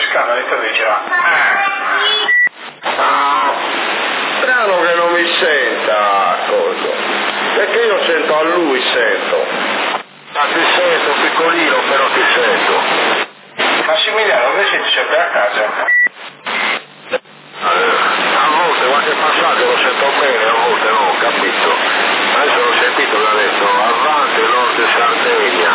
pescando, detto che c'era. Strano che non mi senta, cosa? Perché io sento a lui, sento. Ma ti sento piccolino, però ti sento. Massimiliano, dove siete sempre a casa? A volte qualche passaggio lo sento bene, a volte no, ho capito. Adesso l'ho sentito che ha detto avanti Nord Sardegna.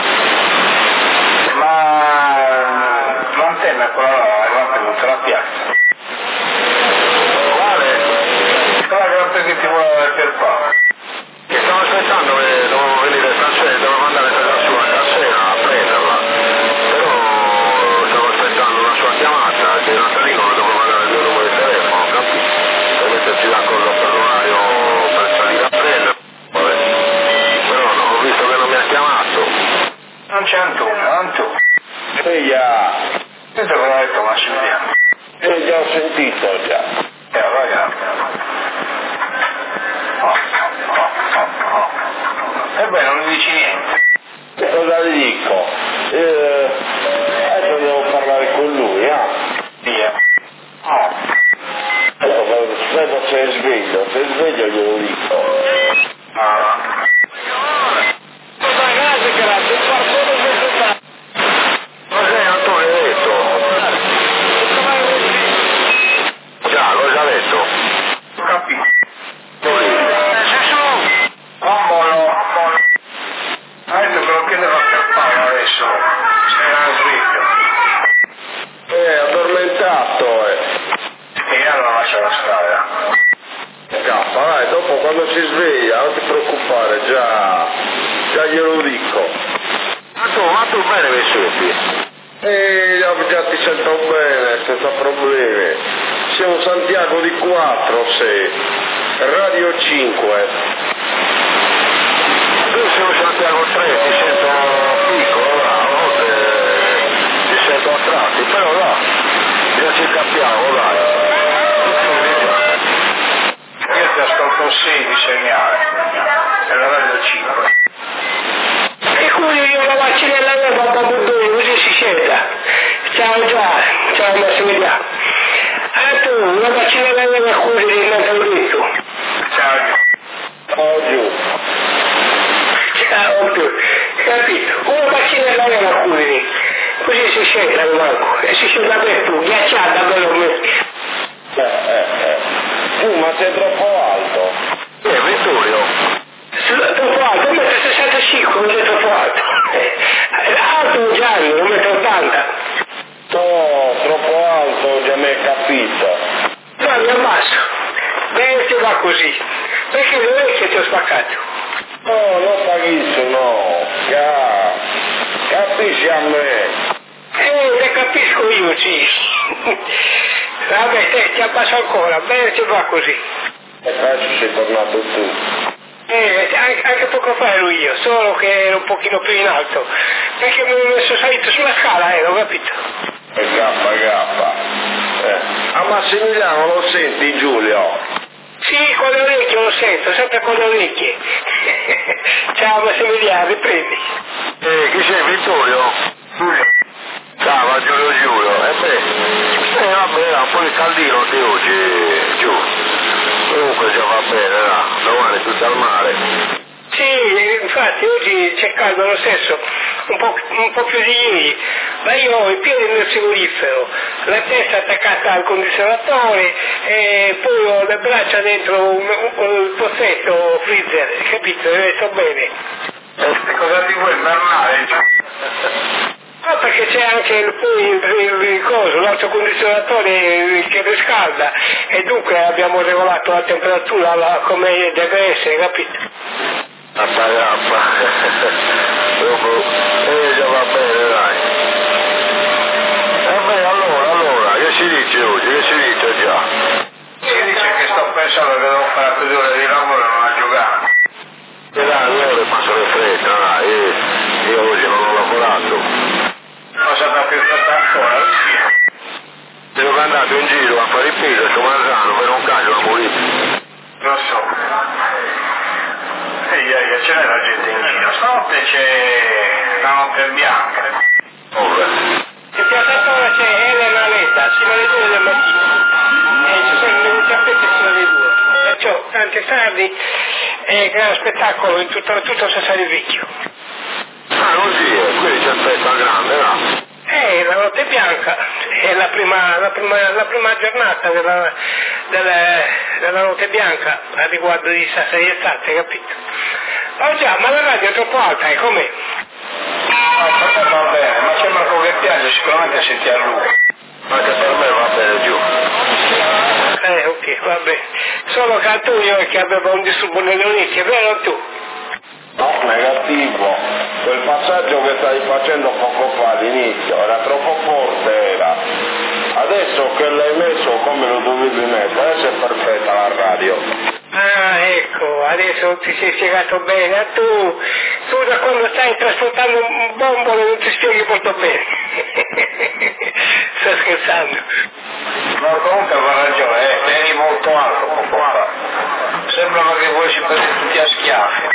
Ma l'antenna quella là è venuta la piazza. Quale? Quella che ti voleva per qua. Che stavo aspettando che dovevo venire stasera, dovevo mandare per sua stasera a prenderla. Però stavo aspettando una sua chiamata, che Natalino non dovevo mandare il mio numero di telefono, capito? Per metterci d'accordo per l'orario per salire a prenderla. Vabbè. Però ho visto che non mi ha chiamato. Non c'è Antonio. Eia! Questo cosa ha detto Massimiliano? Già ho sentito, già. Ragazzi. E beh, non mi dici niente. Cosa gli dico? Adesso devo parlare con lui, Via. Aspetta se è sveglio glielo dico. Cos'è Antonio hai detto? Già, l'ho già detto. Ho capito. Adesso me lo chiedevo per Paolo adesso. Se era sveglio. Addormentato, E allora lascialo stare. Scappa, vai, dopo quando si sveglia, non ti preoccupare, già glielo dico. Ma tu bene mi senti? Già ti sento bene, senza problemi. Sei un Santiago di 4, sei. Radio 5. Tu sei un Santiago 3, ti sento piccolo, là, a volte ti sento a tratti, però là, già ci capiamo, dai. Io ti ascolto 6 segnale. È la radio 5. E quindi io la vaccinella mia papà Burdoni, così si scelta. Ciao Massimiliano. Tu, la vaccinella mia per cui di Natalitto. Ciao giù. Ciao tu. Capito? Una vaccinella mia per cui così si scelta Marco. E si scelta per tu, ghiacciata bello messo. Ma sei troppo alto. Vittorio. Troppo alto, 1,65 m, non è troppo alto. Alto Gianni, 1,80 m. No, troppo alto, già mi hai capito. No, mi ammasso. Bene, ti va così. Perché non è che ti ho spaccato. No, non paghisco, no. Capisci a me. Te capisco io, sì. Vabbè, ti abbasso ancora. Bene, ti va così. E adesso sei tornato tu. Anche poco fa ero io, solo che ero un pochino più in alto. Perché mi sono messo salito sulla scala, ho capito. Gappa. A Massimiliano lo senti, Giulio? Sì, con le orecchie lo sento, sempre con le orecchie. Ciao Massimiliano, riprendi. Chi sei, Vittorio? Giulio. Ciao, Giulio. Vabbè, un po' di caldino di oggi, giù. Comunque già va bene, là. Domani tutto al mare. Sì, infatti oggi c'è caldo lo stesso, un po' più di ieri, ma io ho i piedi nel frigorifero, la testa attaccata al condizionatore e poi ho le braccia dentro un pozzetto freezer, capito? Sto bene. E cosa ti vuoi bernare? No, perché c'è anche il coso, l'altro condizionatore che riscalda e dunque abbiamo regolato la temperatura come deve essere, capito? Appa. Dopo, già va bene, dai. Beh, allora, che si dice oggi? Che si dice già? Si dice che sto pensando che devo fare 2 ore di lavoro e non a giocare. E dai, le ore passano in fretta, dai. Io oggi non ho lavorato. Cosa da più fatta ancora? Sono andato in giro a fare il peso su Marzano per un caso a morire. Lo so. Ce n'è la gente in giro. Stanotte c'è la notte bianca. Ora. In piazza Torre c'è Elena fino alle 2 del mattino. Ci sono venuti a fare fino alle 2. Perciò tanti tardi e grande spettacolo in tutto Sassari Vecchio. Ah, così, quindi c'è festa grande, no? La notte bianca è la prima giornata della notte bianca a riguardo di Sassari Estate, capito? Oh già, ma la radio è troppo alta, è com'è? Per me va bene, ma c'è Marco che piace, sicuramente senti a lui. Anche per me va bene giù. Ok, va bene. Solo che Antonio che aveva un disturbo nelle orecchie, vero tu? No, negativo. Quel passaggio che stai facendo poco fa all'inizio era troppo forte, era. Adesso che l'hai messo come lo dovevi mettere, adesso è perfetta la radio. Ah, ecco, adesso ti sei spiegato bene. Tu da quando stai trasportando un bombolo non ti spieghi molto bene. Sto scherzando. No, comunque aveva ragione, eri molto alto poco fa. Sembrava che voi ci prendete tutti a schiaffi.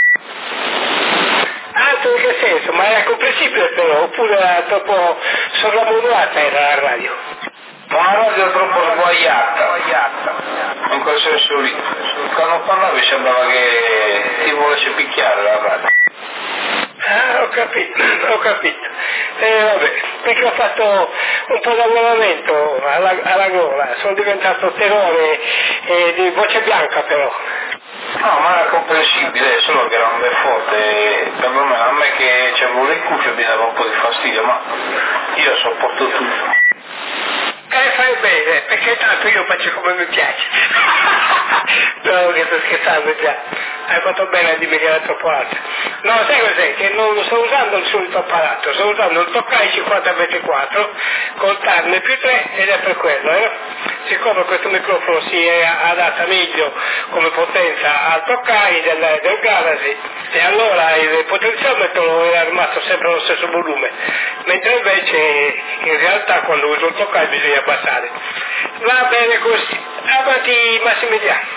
Alto in che senso? Ma era comprensibile però, oppure era troppo sovrammodulata era la radio? Ma la radio è troppo sguaiata, in quel senso lì. Quando parlavi sembrava che ti volesse picchiare la radio. Ah, ho capito. Vabbè, perché ho fatto un po' di allenamento alla gola, sono diventato tenore di voce bianca però. No, ma era comprensibile, solo che era un bel forte, perlomeno a me che c'avevo le cuffie mi dava un po' di fastidio, ma io sopporto tutto. Fai bene, perché tanto io faccio come mi piace. No, che sto scherzando già. Hai fatto bene a dirmi che era troppo alto. No, sai cos'è? Che non sto usando il solito apparato, sto usando il Tokai 5024 col Tarn più 3 ed è per quello, Siccome questo microfono si adatta meglio come potenza al Tokai del Galaxy e allora il potenziometro era rimasto sempre allo stesso volume, mentre invece in realtà quando uso il Tokai bisogna abbassare. Va bene così, avanti Massimiliano.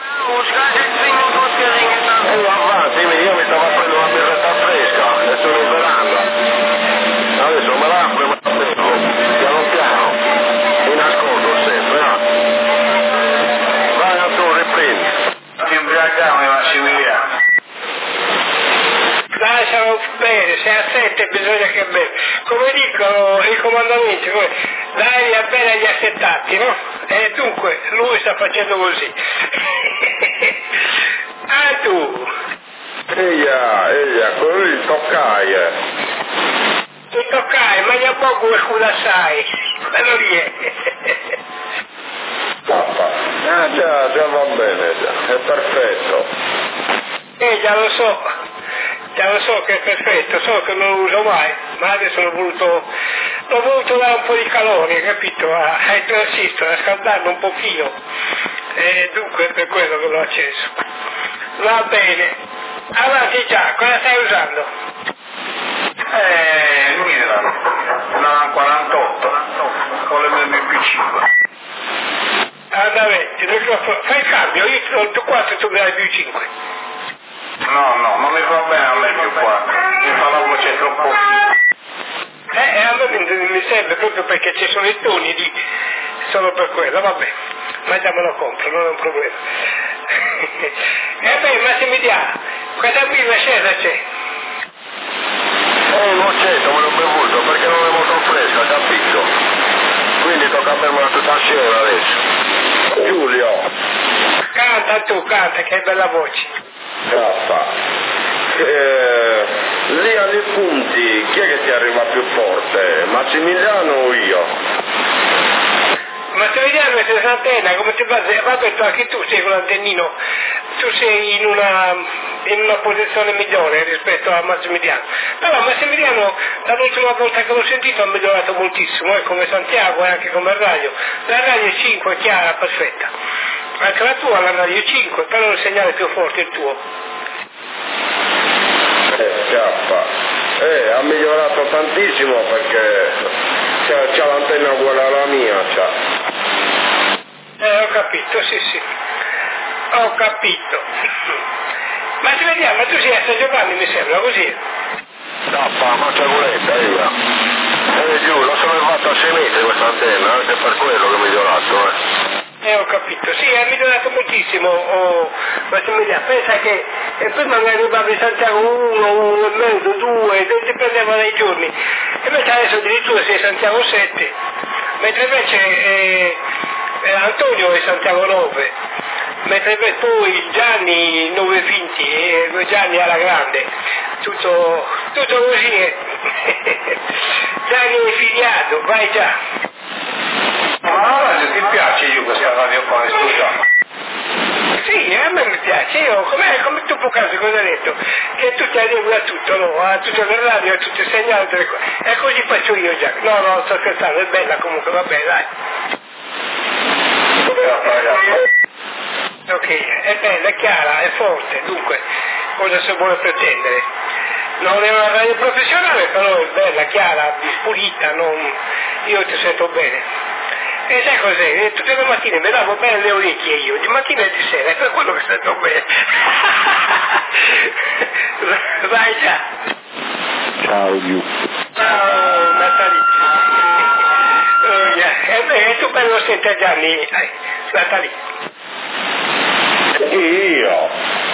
Avanti, io mi stavo prendendo una birretta fresca e sono in veranda. Adesso me la apro e me la bevo, piano piano, in ascolto sempre, no? Vai Antonio, riprendi. Ti ubriachiamo Massimiliano. Lascialo bene, se a 7 bisogna che beve. Come dicono i comandamenti, dai a bene agli assettati, no? E dunque, lui sta facendo così. Ah tu! Eia, quello lì toccai. Tu toccai, ma gli poco e cuda sai. Quello lì è. Papà. Già va bene, già. È perfetto. Già lo so che è perfetto, so che non lo uso mai, ma adesso l'ho voluto dare un po' di calore, capito? Ai transistor, a scaldarlo un pochino. E dunque è per quello che l'ho acceso. Va bene. Avanti già, cosa stai usando? Mira, una 48, con le MP5. Andamenti, fai il cambio, io ti do il più 4 e tu mi dai il più 5. No, non mi va bene a me il più 4, mi fa la voce troppo fine. A me mi serve proprio perché ci sono i toni di... solo per quello, vabbè, ma già me lo compro, non è un problema. E beh, Massimiliano, questa birra scesa c'è? Non c'è, me l'ho bevuto perché non è molto fresca, capito? Quindi tocca fermarla tutta assieme adesso. Giulio. Canta tu, canta, che bella voce. Papà. Lì alle punti, chi è che ti arriva più forte? Massimiliano o io? Massimiliano è senza antenna, come ti va? Va detto anche tu sei con l'antennino, tu sei in una posizione migliore rispetto a Massimiliano. Però Massimiliano dall'ultima volta che l'ho sentito ha migliorato moltissimo, come Santiago e anche come radio. La radio 5 è chiara, perfetta. Anche la tua, la radio 5, però il segnale più forte è il tuo. Ha migliorato tantissimo perché c'ha l'antenna uguale alla mia, ho capito, sì. Ho capito. Ma ci vediamo, ma tu sei a San Giovanni mi sembra, così? Tappa, ma c'è voletta io. Giù, la sono fatta a 6 metri questa antenna, è per quello che ho migliorato, Ho capito, sì, è migliorato moltissimo, Massimiliano, pensa che prima mi arrivava in Santiago 1 e mezzo, 2, dipendeva dai giorni, e invece adesso addirittura sei Santiago 7, mentre invece Antonio è Santiago 9, mentre poi Gianni 9 Vinti e Gianni alla grande, tutto così, Gianni è filiato, vai già. Ma la radio ti piace io questa radio qua in studio? Sì, a me mi piace, io come tu poc'anzi cosa hai detto? Che tu ti adegui a tutto, no? A tutto il radio, a tutti i segnali, tutte le cose. E così faccio io già. No, sto scherzando, è bella comunque, vabbè, dai. Ok, è bella, è chiara, è forte, dunque, cosa si vuole pretendere? Non è una radio professionale, però è bella, chiara, pulita, io ti sento bene. E sai cos'è? Tutte le mattine mi lavo bene le orecchie io, di mattina e di sera, è per quello che sento bene. Vai già. Ciao Giù. Ciao Natalie. E tu bello senti a Gianni, Natalie. Io?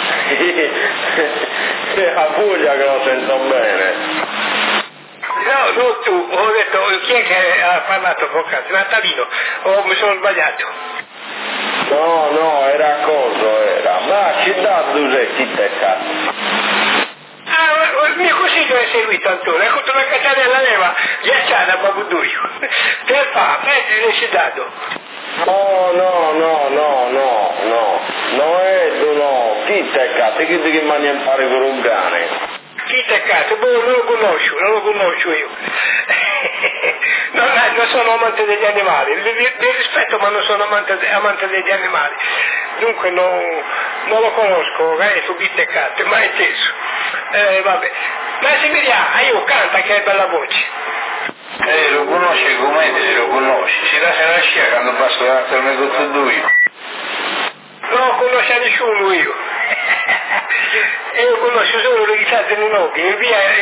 È la Puglia che lo sento bene. No, non tu, ho detto, chi è che ha parlato poc'anzi? Natalino, mi sono sbagliato? No, era era. Ma ci dà due te cazzo. Il mio consiglio è seguito, Antonio, è avuto una cazzarella leva, ghiacciata a Babuduio. Per fa, prendi ci dato. No è no. Chi te cazzo? Chi ti mani a fare con un cane? Chi te cazzo? Non lo conosco io. Non sono amante degli animali, li rispetto ma non sono amante degli animali. Dunque non lo conosco, su chi te cazzo, mai inteso. Vabbè. Massimiliano, io canta che hai bella voce. Lo conosci come te, lo conosci. Ci lascia una scia quando passo davanti al negozio io. Non conosce nessuno io. Io conosco solo le chitarre di Nochi, in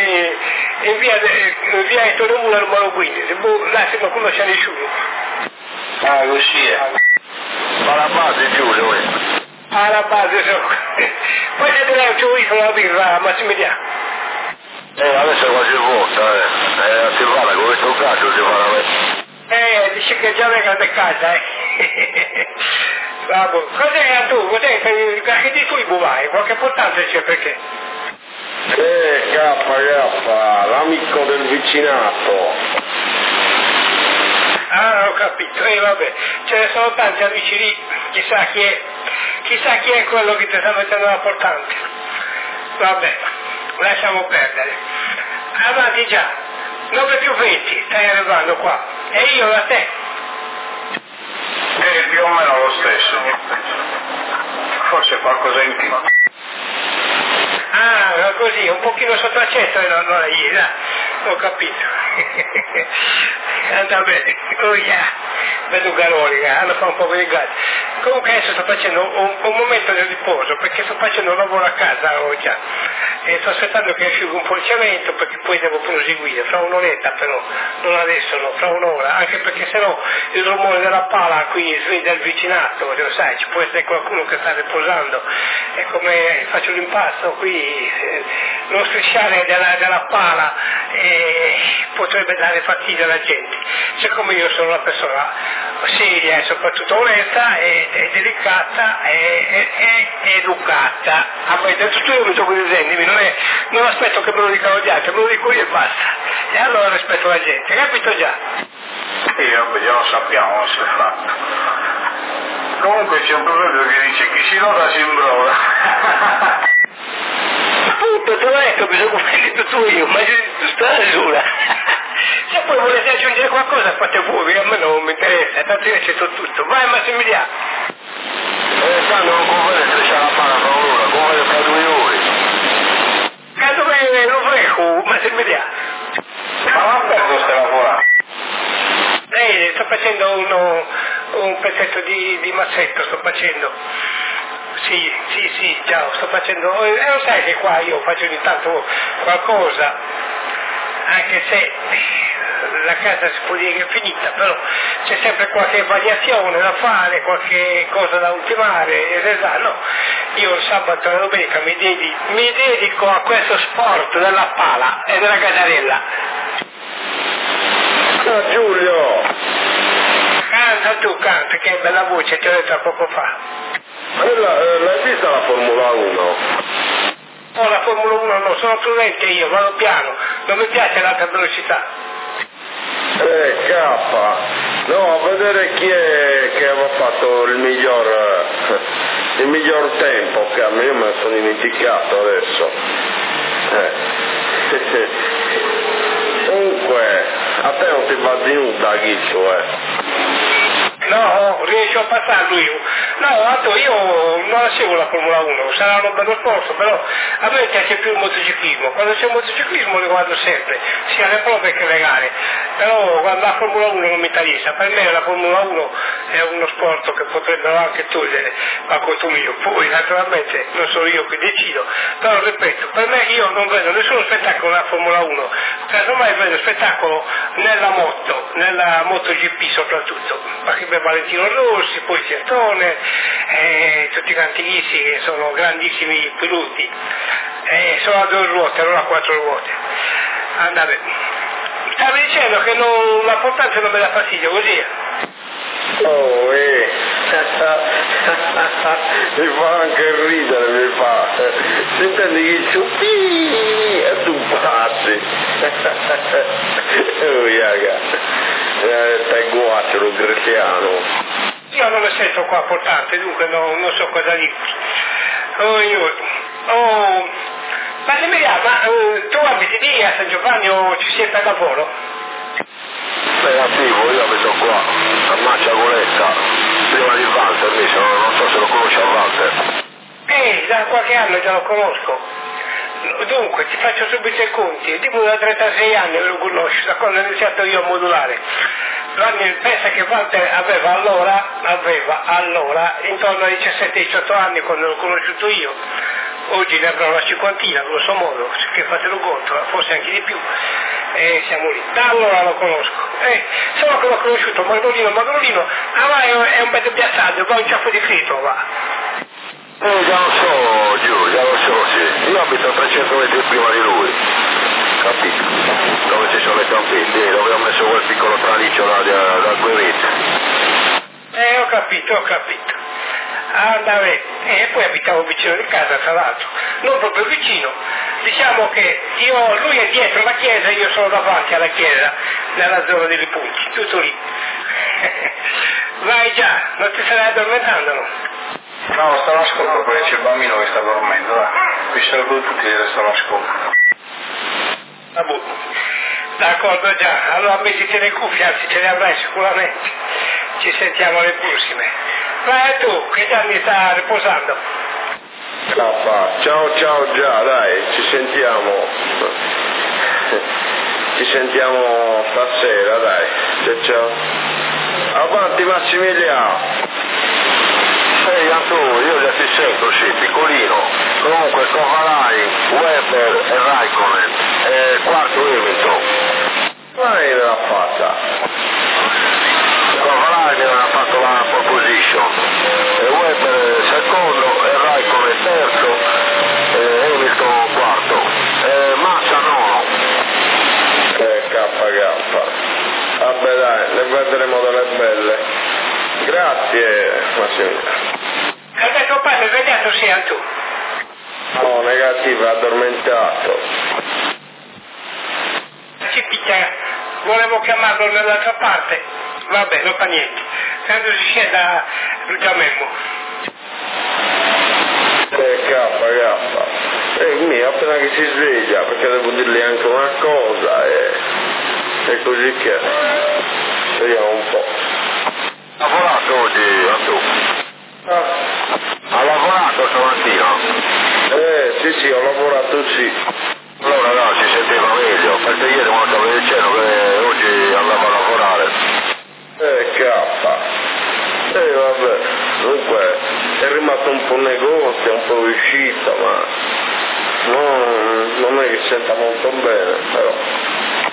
via Ettore Mula numero 15, là se non conosce nessuno. Ah, così è. Ma la base Giulio, Alla base so. Poi se te la giù la birra, Massimiliano. Adesso è quasi vuota, si parla con questo cazzo, si parla. Dice che già venga da casa, Vabbè. Cos'è tu? Che di tu vai? Qualche importanza c'è perché? K, l'amico del vicinato. Ah, ho capito, vabbè, ce ne sono tanti amici lì, chissà chi è quello che ti sta mettendo l'importante. Vabbè, lasciamo perdere. Avanti già, 9 più 20, stai arrivando qua, e io da te. Più o meno lo stesso, forse qualcosa in più. Ah, così, un pochino sotto accetto e non è ieri, ho capito. Anda bene, oh yeah, vedo galori, hanno fatto un po' di gas. Comunque adesso sto facendo un momento di riposo perché sto facendo un lavoro a casa oggi e sto aspettando che asciughi un po' il cemento perché poi devo proseguire, fra un'oretta però, non adesso no, fra un'ora, anche perché sennò il rumore della pala qui sveglia il vicinato, lo sai, ci può essere qualcuno che sta riposando e come faccio l'impasto qui, lo strisciare della pala potrebbe dare fastidio alla gente. Siccome io sono una persona seria e soprattutto onesta e delicata e educata, a me tutto io mi tocco di disegni, non aspetto che me lo dicano gli altri, me lo dico io e basta. E allora rispetto la gente, capito già? Sì, vabbè, già lo sappiamo, non si è fatto. Comunque c'è un proverbio che dice chi si nota si imbroda. Appunto, te l'ho detto, mi sono convinto tu io, ma tu stai sola. Se poi volete aggiungere qualcosa fate voi, a me non mi interessa, tanto io accetto tutto. Vai Massimiliano. Quando non conviene strisciare la palla fra un'ora, conviene fra 2 ore. Dove lo freco, Massimiliano? Ma non perdo stai lavorando. Sto facendo un pezzetto di mazzetto, sto facendo. Sì, ciao, sto facendo. Lo sai che qua io faccio ogni tanto qualcosa. anche se la casa si può dire che è finita, però c'è sempre qualche variazione da fare, qualche cosa da ultimare, no, io il sabato e la domenica mi dedico a questo sport della pala e della catarella. Ah, Giulio! Canta tu, canta, che bella voce, ti ho detto poco fa. L'hai vista la Formula 1? No, la Formula 1 no, sono prudente io, vado piano, non mi piace l'alta velocità. K, no, a vedere chi è che aveva fatto il miglior tempo, che a me me ne sono dimenticato adesso. Comunque, a te non ti va di nuda, Ghiccio, No, riesco a passarlo io. No, tanto io non la seguo la Formula 1, sarà un bello sport, però a me piace più il motociclismo. Quando c'è il motociclismo lo guardo sempre, sia le prove che le gare. Però quando la Formula 1 non mi interessa, per me la Formula 1 è uno sport che potrebbero anche togliere a conto mio. Poi naturalmente non sono io che decido, però ripeto, per me io non vedo nessuno spettacolo nella Formula 1, casomai vedo spettacolo nella MotoGP soprattutto, perché per Valentino Rossi, poi Certone, tutti quanti Ghissi che sono grandissimi piloti, sono a 2 ruote, non a 4 ruote. Andate. Stavi dicendo che la portanza non me dà fastidio, così? Oh, mi fa anche ridere, mi fa. Sentendo Ghiccio, e tu passi. Oh, yaga. Stai guacciolo, greciano. Io non lo sento qua portante, dunque non so cosa dirti. Ma tu abiti lì a San Giovanni o ci sei per lavoro? Negativo, io abito qua, a Maciagoletta, prima di Walter, non so se lo conosci a Walter. Da qualche anno già lo conosco. Dunque, ti faccio subito i conti, il tipo da 36 anni lo conosci, da quando ho iniziato io a modulare. Pensa che Walter aveva allora intorno ai 17-18 anni quando l'ho conosciuto io. Oggi ne avrò una cinquantina, grosso modo, che fate lo conto, forse anche di più. Siamo lì. Da allora lo conosco. Solo che l'ho conosciuto, Magrolino, è un bel piazzaggio, va un ciaffo di frito, va. Già lo so, già lo so, sì. Io abito a 300 metri prima di lui, capito? Dove ci sono le campette, dove ho messo quel piccolo traliccio là da 2 metri. Ho capito. Andare. E poi abitavo vicino di casa, tra l'altro. Non proprio vicino. Diciamo che lui è dietro la chiesa e io sono davanti alla chiesa, nella zona dei Ripunti, tutto lì. Vai già, non ti stai addormentando, no? No, sto all'ascolto perché c'è il bambino che sta dormendo, qui ci sarebbero tutti e sto all'ascolto. D'accordo già, allora mettiti le cuffie, anzi ce le avrai sicuramente. Ci sentiamo alle prossime. Vai tu, che già mi sta riposando. Ciao già, dai, ci sentiamo stasera, dai. Ciao. Avanti Massimiliano. Io già ti sento, sì, piccolino. Comunque Kovalainen, Webber e Raikkonen, quarto Hamilton. Mai l'ha fatta. Kovalainen ha fatto la pole position, Webber secondo, e Raikkonen terzo, Hamilton quarto, Massa nono. K. Vabbè dai, ne vedremo delle belle. Grazie Massimiliano. Tuo padre svegliato sia tu? No, negativo, è addormentato. Si picchia, volevo chiamarlo nell'altra parte, vabbè, non fa niente. Quando si scenda lo chiamiamo. Mio, appena che si sveglia, perché devo dirgli anche una cosa e così che. Vediamo un po'. Ha lavorato oggi, Antu? Ha lavorato stamattina? Sì, ho lavorato sì. Allora no, si sentiva meglio, perché ieri quando stavo dicendo che oggi andava a lavorare. Vabbè, comunque è rimasto un po' negozio, un po' uscito, ma non è che si senta molto bene, però.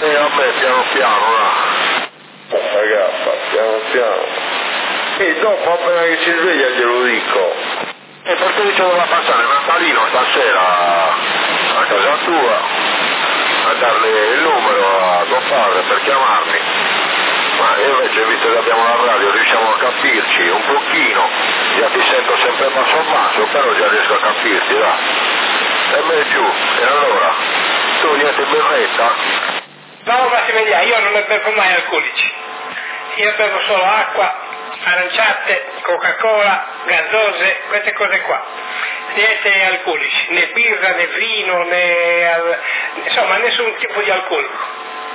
Vabbè, piano piano, là. Ragazzi, piano piano. E dopo appena che si sveglia glielo dico. Perché dice doveva passare Natalino stasera a casa tua a darle il numero a tuo padre per chiamarmi. Ma io invece, visto che abbiamo la radio, riusciamo a capirci un pochino. Già ti sento sempre basso basso, però già riesco a capirti, va. E me giù, e allora? Tu niente berretta? No, Massimiliano, io non ne bevo mai alcolici. Io bevo solo acqua, aranciate, Coca-Cola, gazzose, queste cose qua. Niente alcolici, né birra, né vino, né... insomma nessun tipo di alcolico.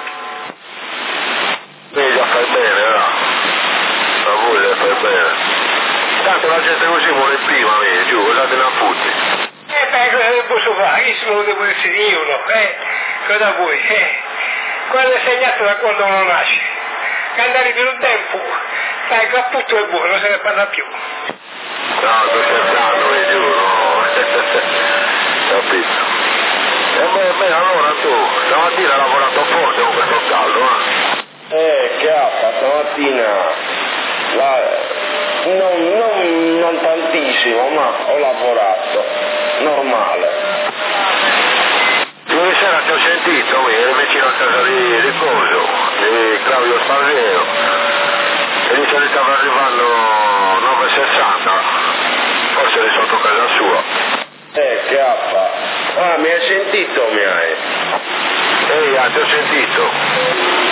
Già fai bene, no? La voglia fai bene. Tanto la gente così vuole prima, giù, guardate la futti. Cosa posso fare? Io se lo devo essere io, no? Cosa vuoi? Quello è segnato da quando uno nasce. Che andare più tempo, sai, il cappuccio è buono, non se ne parla più. No, sto scherzando, giù, no? Capito. E beh, allora tu, stamattina hai lavorato forte con questo caldo, Chiappa, stamattina, non tantissimo, ma ho lavorato, normale. Ieri sera ti ho sentito, ero vicino a casa di riposo, di Claudio Spasero, e dice che stava arrivando 9,60, forse eri sotto casa sua. Chiappa, mi hai sentito, mi hai? Ti ho sentito.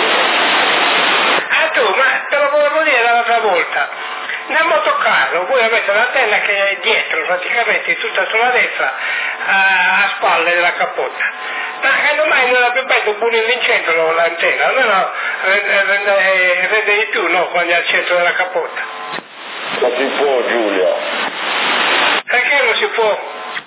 Ma te lo volevo dire l'altra volta, nel motocarro voi avete l'antenna che è dietro, praticamente tutta sulla destra, a spalle della cappotta, ma che mai non abbiamo messo pure in centro l'antenna, almeno rende di più, no, quando è al centro della cappotta. Non si può, Giulio. Perché non si può?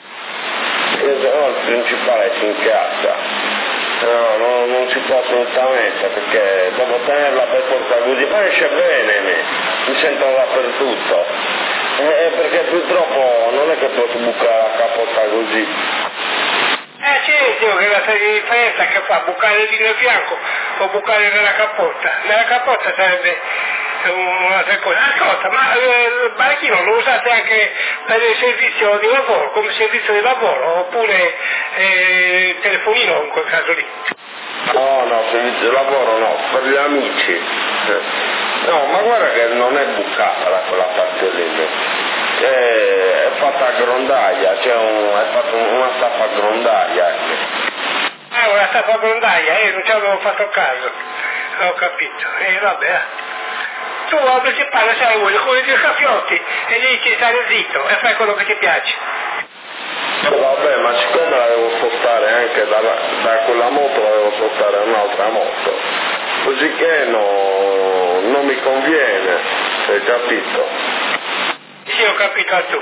Il principale si incazza. No, non si può assolutamente, perché devo tenerla per forza così, ma esce bene, mi sento dappertutto, perché purtroppo non è che posso bucare la cappotta così. Dico che la differenza che fa bucare lì nel fianco o bucare nella cappotta sarebbe un'altra cosa. Ascolta, ma il barchino lo usate anche per il servizio di lavoro, come servizio di lavoro, oppure telefonino in quel caso lì? No, servizio di lavoro no, per gli amici. No, ma guarda che non è bucata da quella parte lì, è fatta a grondaia, è fatta una staffa a grondaia. Una staffa a grondaia, non ci avevo fatto caso, ho capito, vabbè. Tu al principale sai vuoi con i due caffiotti e gli dici stare zitto e fai quello che ti piace. Vabbè, ma siccome la devo spostare anche da quella moto, la devo spostare a un'altra moto, così che non mi conviene, hai capito? Sì, ho capito a tu.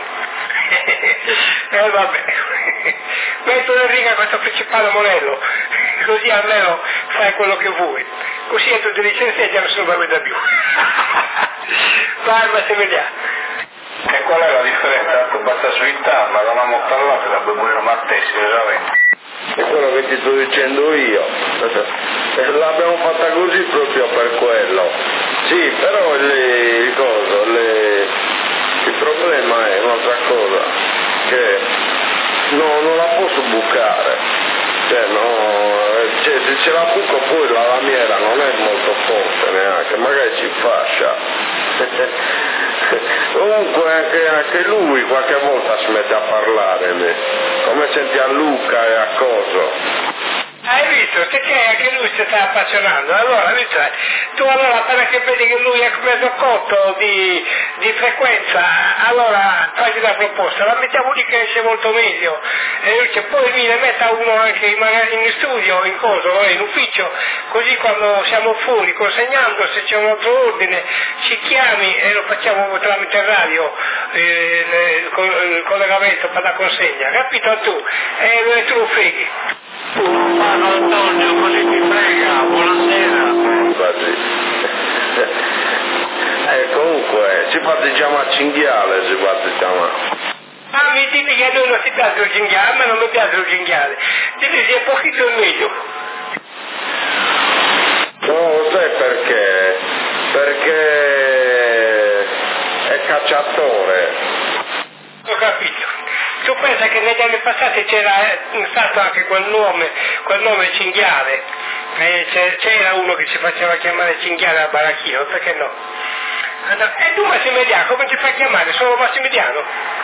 Vabbè. Metto in riga questo principale modello, così almeno fai quello che vuoi. Così entro di licenza e già nessuno va a vedere più. Parma se vediamo. E qual è la differenza? Basta swittarla da una moto all'altra, la bevuero Mattessi, veramente. È quello che ti sto dicendo io. L'abbiamo fatta così proprio per quello. Sì, però il problema è un'altra cosa, che non la posso bucare. Se ce la buco poi la lamiera non è molto forte neanche, magari si fascia. Comunque anche lui qualche volta si mette a parlare, come senti a Luca e a Coso. Hai visto? Perché anche lui si sta appassionando, allora tu appena che vedi che lui è preso conto di frequenza, allora fagli la proposta, la mettiamo lì che esce molto meglio, e lui dice poi mi ne metta uno anche in studio, in coso, in ufficio, così quando siamo fuori consegnando, se c'è un altro ordine ci chiami e lo facciamo tramite radio, il collegamento per la consegna, capito tu? E tu lo freghi. Marco Antonio, così ti frega, buonasera. Comunque, si fate chiamare cinghiale, si fate chiamare. Mi dite che a noi non si piace il cinghiale, a me non mi piace il cinghiale. Dite se è pochino meglio. perché? Perché è cacciatore. Ho capito. Tu pensa che negli anni passati c'era stato anche quel nome Cinghiale, c'era uno che si faceva chiamare Cinghiale al Baracchino, perché no? E tu Massimiliano, come ti fai chiamare? Solo Massimiliano?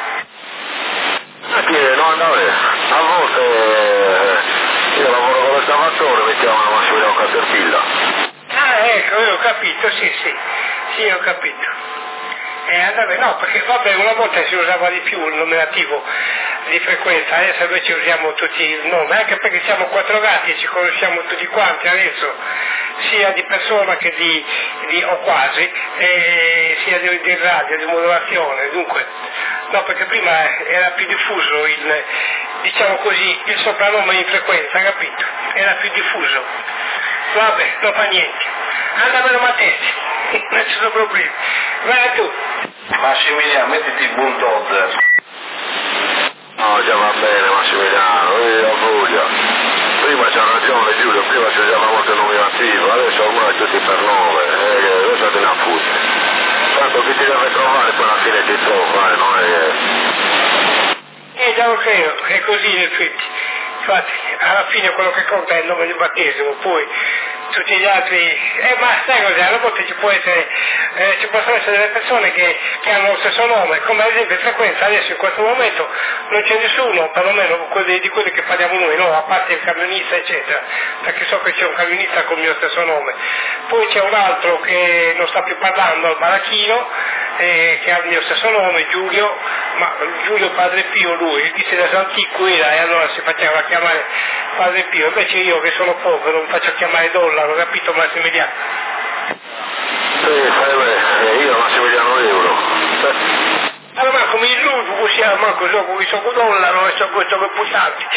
No, a volte io lavoro come stamatore, mi chiamano Massimiliano Caterpillar. Ah, ecco, io ho capito, sì, ho capito. No, perché vabbè, una volta si usava di più il nominativo di frequenza, adesso invece usiamo tutti il nome, anche perché siamo quattro gatti e ci conosciamo tutti quanti adesso, sia di persona che o quasi, sia di radio, di modulazione, dunque, no, perché prima era più diffuso diciamo così, il soprannome in frequenza, capito? Era più diffuso. Vabbè, non fa niente. Andamelo Mattetti, non ci sono problemi. Vai tu. Massimiliano, mettiti il bulldozer. No, già va bene Massimiliano, ho voglia. Prima c'ha ragione Giulio, prima si usava molto il nominativo, adesso ormai è tutti per nome, adesso te ne affutti. Tanto chi ti deve trovare poi alla fine ti trova, non è che... Già lo credo, è così in effetti. Infatti, alla fine quello che conta è il nome di battesimo, poi tutti gli altri, ma sai cos'è, a volte ci possono essere delle persone che hanno lo stesso nome, come ad esempio in frequenza adesso in questo momento non c'è nessuno, perlomeno di quelli che parliamo noi, no? A parte il camionista eccetera, perché so che c'è un camionista con il mio stesso nome, poi c'è un altro che non sta più parlando al Baracchino, che ha il mio stesso nome, Giulio, ma Giulio Padre Pio lui, dice da Santico era e allora si faceva chiamare Padre Pio, invece io che sono povero mi faccio chiamare Dollaro, capito Massimiliano? Sì, io Massimiliano Euro. Allora ma come il lupo così, manco so come sono Dollaro e so questo che pusanti.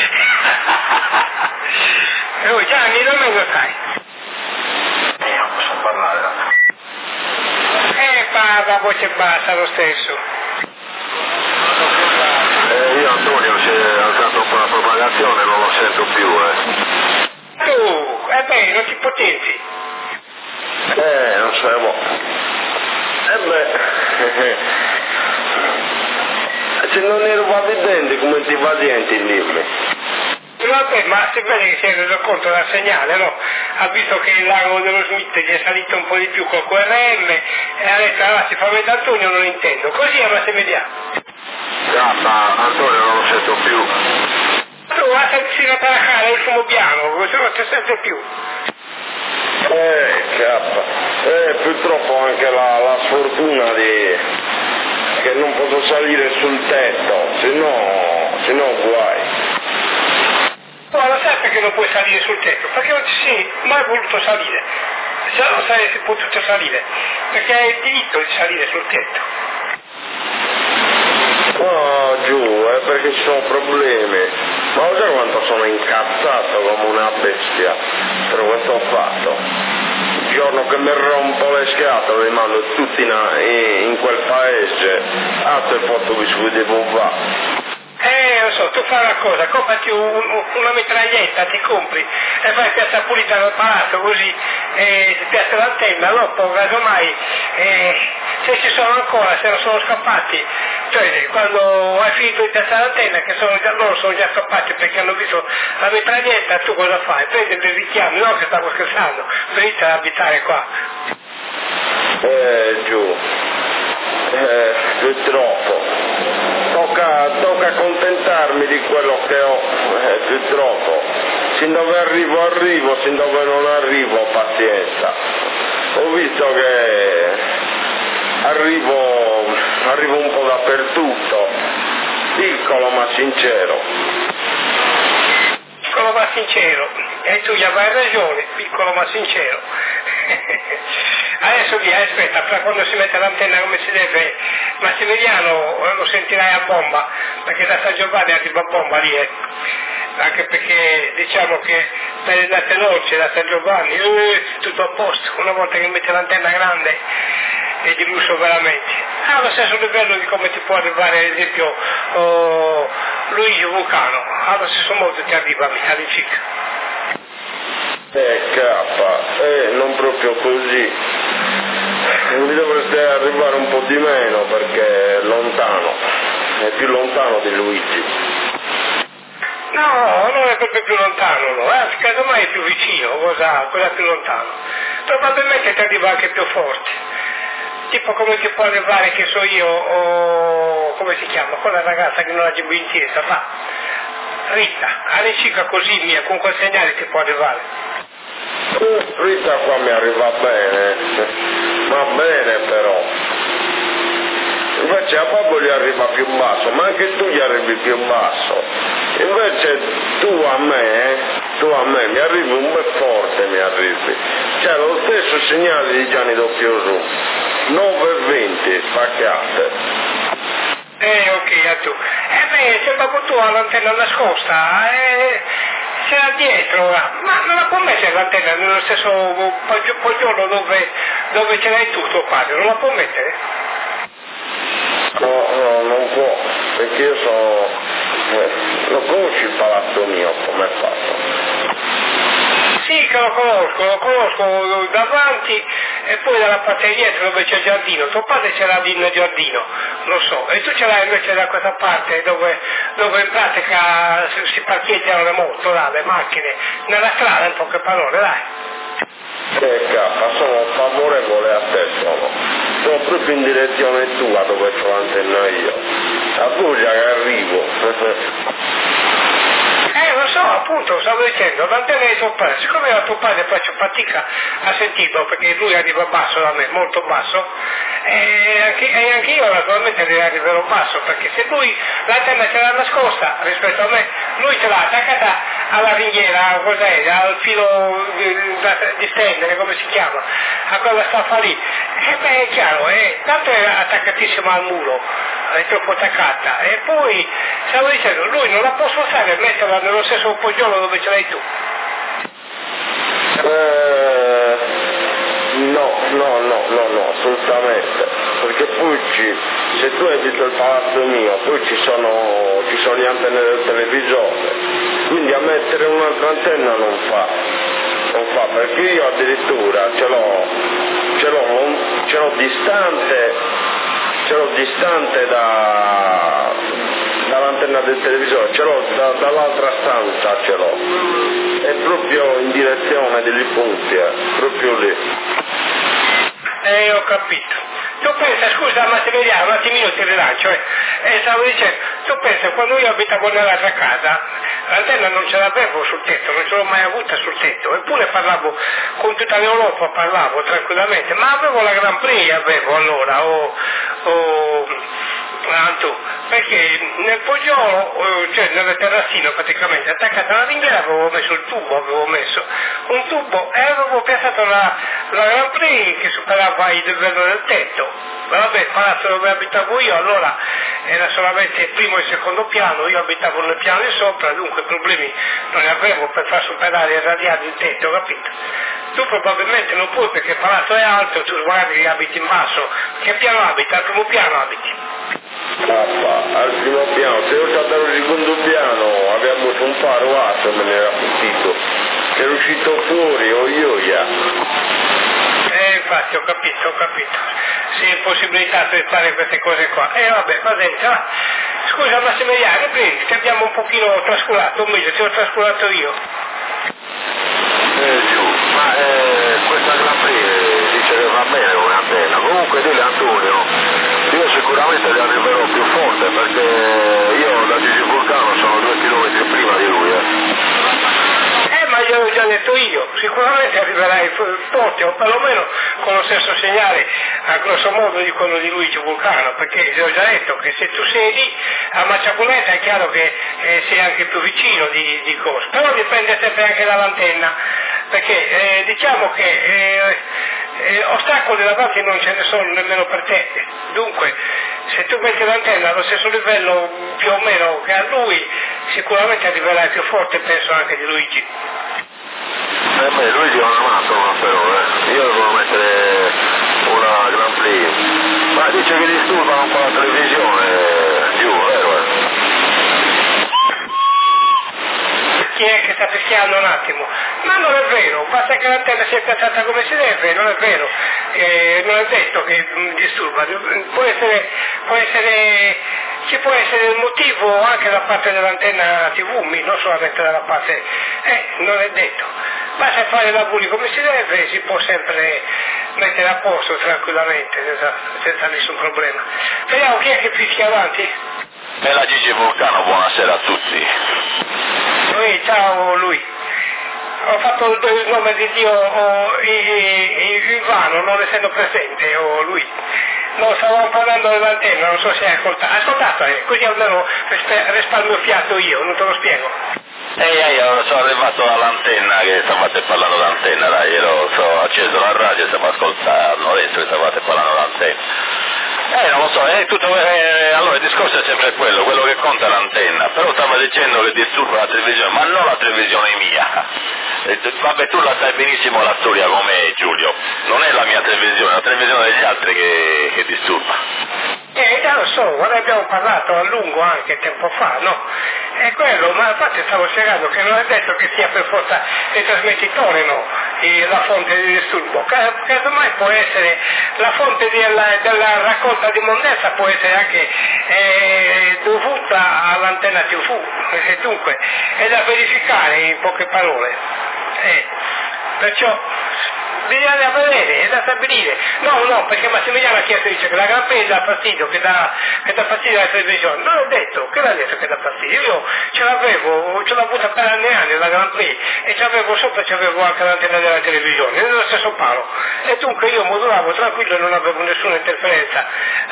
E Gianni non me lo sai? Non posso parlare. Parla a voce bassa lo stesso. Io Antonio si è alzato un po' la propagazione, non lo sento più, Tu, beh, non ti potenzi. Non so, se non ero evidente come ti va niente in dirmi. Vabbè, ma si vede che si è reso conto dal segnale, no? Ha visto che il lago dello Smith gli è salito un po' di più col QRM e ha detto, allora si fa vedere Antonio, non intendo. Così è Massimiliano. Ma Antonio non lo sento più. Tu vai a tirare la cara il fumo bianco, così non ti sente più. Purtroppo anche la sfortuna che non posso salire sul tetto, se no guai. Lo sai perché non puoi salire sul tetto? Perché non ci sei mai voluto salire. Se no non saresti potuto salire, perché hai il diritto di salire sul tetto. No, giù, perché ci sono problemi. Ma lo sai quanto sono incazzato come una bestia per questo fatto? Il giorno che mi rompo le scatole li mando tutti in quel paese, se foto vi su di va. Lo so, tu fai una cosa, comprati una mitraglietta, ti compri e fai piazza pulita nel palazzo così, ti piazza l'antenna, dopo casomai, se ci sono ancora, se non sono scappati, cioè quando hai finito di piazzare l'antenna, che loro sono già scappati perché hanno visto la mitraglietta, tu cosa fai? Prendi dei richiami, no che stavo scherzando, venite ad abitare qua. Giù, purtroppo. Tocca accontentarmi di quello che ho, purtroppo. Sin dove arrivo, sin dove non arrivo, pazienza. Ho visto che arrivo un po' dappertutto, piccolo ma sincero. Piccolo ma sincero, e tu gli avrai ragione, piccolo ma sincero. Adesso via, aspetta, fra quando si mette l'antenna come si deve, Massimiliano lo sentirai a bomba, perché da San Giovanni arriva a bomba lì, anche perché diciamo che per le date dolci da San Giovanni, tutto a posto, una volta che mette l'antenna grande è di lusso veramente. Allo stesso livello di come ti può arrivare ad esempio Luigi Vulcano, allo stesso modo ti arriva all'incirca. Non proprio così. Mi dovreste arrivare un po' di meno perché è lontano, è più lontano di Luigi. No, non è proprio più lontano, no, casomai è più vicino, cosa più lontano. Probabilmente ti arriva anche più forte. Tipo come ti può arrivare, che so io, o come si chiama, quella ragazza che non la giù intesa, va. Rita, all'incirca così mia, con quel segnale ti può arrivare. Rita qua mi arriva bene, va bene però. Invece a Babbo gli arriva più basso, ma anche tu gli arrivi più basso. Invece tu a me mi arrivi un bel forte, mi arrivi. C'è lo stesso segnale di Gianni Doppio Su, 9:20 spaccate. Ok, a tu. Se Babbo tu ha l'antenna nascosta, c'era dietro, ma non la può mettere l'antenna nello stesso poggiolo dove ce l'hai tu, tuo padre, non la può mettere? No, non può, perché io lo conosci il palazzo mio, come è fatto? Sì, che lo conosco davanti e poi dalla parte dietro dove c'è il giardino. Tuo padre ce l'ha nel giardino, lo so, e tu ce l'hai invece da questa parte dove in pratica si parcheggiano le moto, là, le macchine, nella strada, in poche parole, dai. Sono favorevole a te, sono proprio in direzione tua dove c'ho l'antenna io. A Puglia che arrivo. Lo so, appunto, stavo dicendo, l'antenna di tuo padre, siccome a tuo padre faccio fatica a sentirlo perché lui arriva basso da me, molto basso, e anche io naturalmente arriverò basso, perché se lui l'antenna ce l'ha nascosta rispetto a me, lui ce l'ha attaccata alla ringhiera, cos'è, al filo di stendere, come si chiama, a quella staffa lì, è chiaro, tanto è attaccatissima al muro, è troppo attaccata, e poi stavo dicendo, lui non la può spostare e metterla nello stesso poggiolo dove ce l'hai tu. No, assolutamente, perché poi se tu hai visto il palazzo mio, poi ci sono le antenne del televisore, quindi a mettere un'altra antenna non fa, perché io addirittura ce l'ho distante dall'antenna del televisore, ce l'ho dall'altra stanza, è proprio in direzione degli punti, proprio lì. Ho capito. Tu pensa, scusa Massimiliano, un attimino ti rilancio, stavo dicendo, tu pensa, quando io abitavo nell'altra casa, l'antenna non ce l'avevo sul tetto, non ce l'ho mai avuta sul tetto, eppure parlavo con tutta l'Europa, parlavo tranquillamente, ma avevo la Grand Prix, allora, perché nel poggiolo, cioè nel terrazzino praticamente, attaccata alla ringhiera avevo messo il tubo, un tubo e avevo piazzato la Grand Prix che superava il livello del tetto. Vabbè, il palazzo dove abitavo io allora era solamente il primo e il secondo piano, io abitavo nel piano di sopra, dunque problemi non ne avevo per far superare il radiato il tetto, capito? Tu probabilmente non puoi perché il palazzo è alto, tu magari abiti in basso, che piano abiti? Al primo piano abiti? Al primo piano, se io andavo al secondo piano abbiamo avuto un faro alto, me ne era fuggito, che era uscito fuori, infatti ho capito, sì, impossibilità di fare queste cose qua, vabbè, va dentro, va. Scusa Massimiliano, ti abbiamo un pochino trascurato, o meglio, ti ho trascurato io. Ma questa Grand Prix dice che va bene come antenna, comunque dile Antonio, io sicuramente le arriverò più forte perché io da Gigi Vulcano sono 2 chilometri prima di lui. Ma gliel'ho già detto io, sicuramente arriverai forte o perlomeno con lo stesso segnale a grosso modo di quello di Luigi Vulcano, perché ti ho già detto che se tu sei lì a Maciaculetta è chiaro che sei anche più vicino di cosa, però dipende sempre anche dall'antenna, perché diciamo che ostacoli davanti non ce ne sono nemmeno per te, dunque se tu metti l'antenna allo stesso livello più o meno che a lui sicuramente arriverai più forte, penso anche di Luigi. Luigi è un amato però, io devo mettere una Grand Prix, ma dice che disturbano un po' la televisione giù, vero? chi è che sta fischiando un attimo, ma non è vero, basta che l'antenna sia piazzata come si deve, non è vero, non è detto che disturba, ci può essere un motivo anche da parte dell'antenna TV, non solamente dalla parte, non è detto, basta fare i lavori come si deve, si può sempre mettere a posto tranquillamente, senza nessun problema. Vediamo chi è che fischia avanti? Bella Gigi Vulcano, buonasera a tutti. Ciao lui. Ho fatto il nome di Dio in vano, non essendo presente, lui. No, stavamo parlando dell'antenna, non so se hai ascoltato, così almeno risparmio fiato io, non te lo spiego. Io sono arrivato all'antenna, che stavate parlando d'antenna, dai, ho acceso la radio e stavo ascoltando adesso che stavate parlando d'antenna. Non lo so, allora il discorso è sempre quello che conta è l'antenna, però stava dicendo che disturba la televisione, ma non la televisione mia. Vabbè, tu la sai benissimo la storia com'è, Giulio, non è la mia televisione, è la televisione degli altri che disturba. Già lo so, guarda, abbiamo parlato a lungo anche tempo fa, no? È quello, ma infatti stavo spiegando che non è detto che sia per forza il trasmettitore, no? La fonte di disturbo, casomai può essere la fonte della raccolta di mondezza, può essere anche dovuta all'antenna TV, dunque è da verificare in poche parole, perciò bisogna vedere, è da stabilire. No, perché Massimiliano ha chiesto, dice che la Gran Prix dà fastidio, che dà fastidio alla televisione. Non ho detto, che l'ha detto che dà fastidio? Io ce l'ho avuta per anni e anni la Gran Prix e c'avevo anche l'antenna della televisione, nello stesso palo. E dunque io modulavo tranquillo e non avevo nessuna interferenza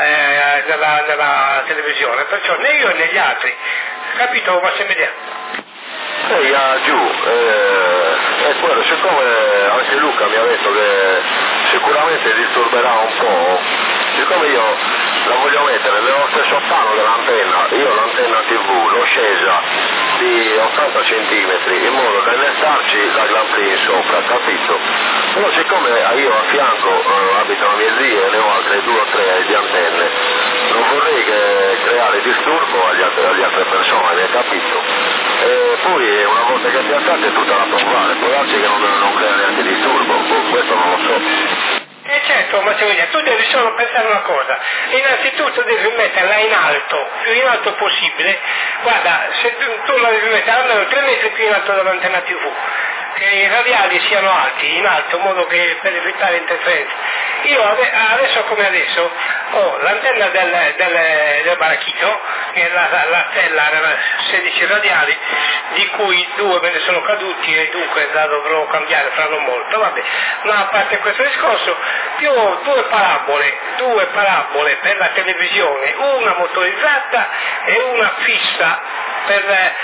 nella televisione, perciò né io né gli altri. Capito Massimiliano? Giù, e quello, siccome anche Luca mi ha detto che sicuramente disturberà un po', siccome io la voglio mettere nello stesso piano dell'antenna, io l'antenna TV l'ho scesa di 80 cm in modo da innestarci la Grand Prix sopra, capito? Però siccome io a fianco abitano mie zie e ne ho altre 2 o 3 di antenne, non vorrei creare disturbo alle altre persone, hai capito? E poi una volta che piazzate è tutta da provare, può darsi che non crea neanche disturbo, questo non lo so. Certo, Massimiliano, tu devi solo pensare una cosa, innanzitutto devi metterla in alto, più in alto possibile, guarda, se tu la devi mettere almeno 3 metri più in alto dall'antenna TV, che i radiali siano alti, in alto, in modo che per evitare interferenze. Io adesso come adesso ho l'antenna del baracchino, che è la stella 16 radiali, di cui 2 me ne sono caduti e dunque la dovrò cambiare fra non molto, vabbè, ma a parte questo discorso, più ho 2 parabole per la televisione, una motorizzata e una fissa per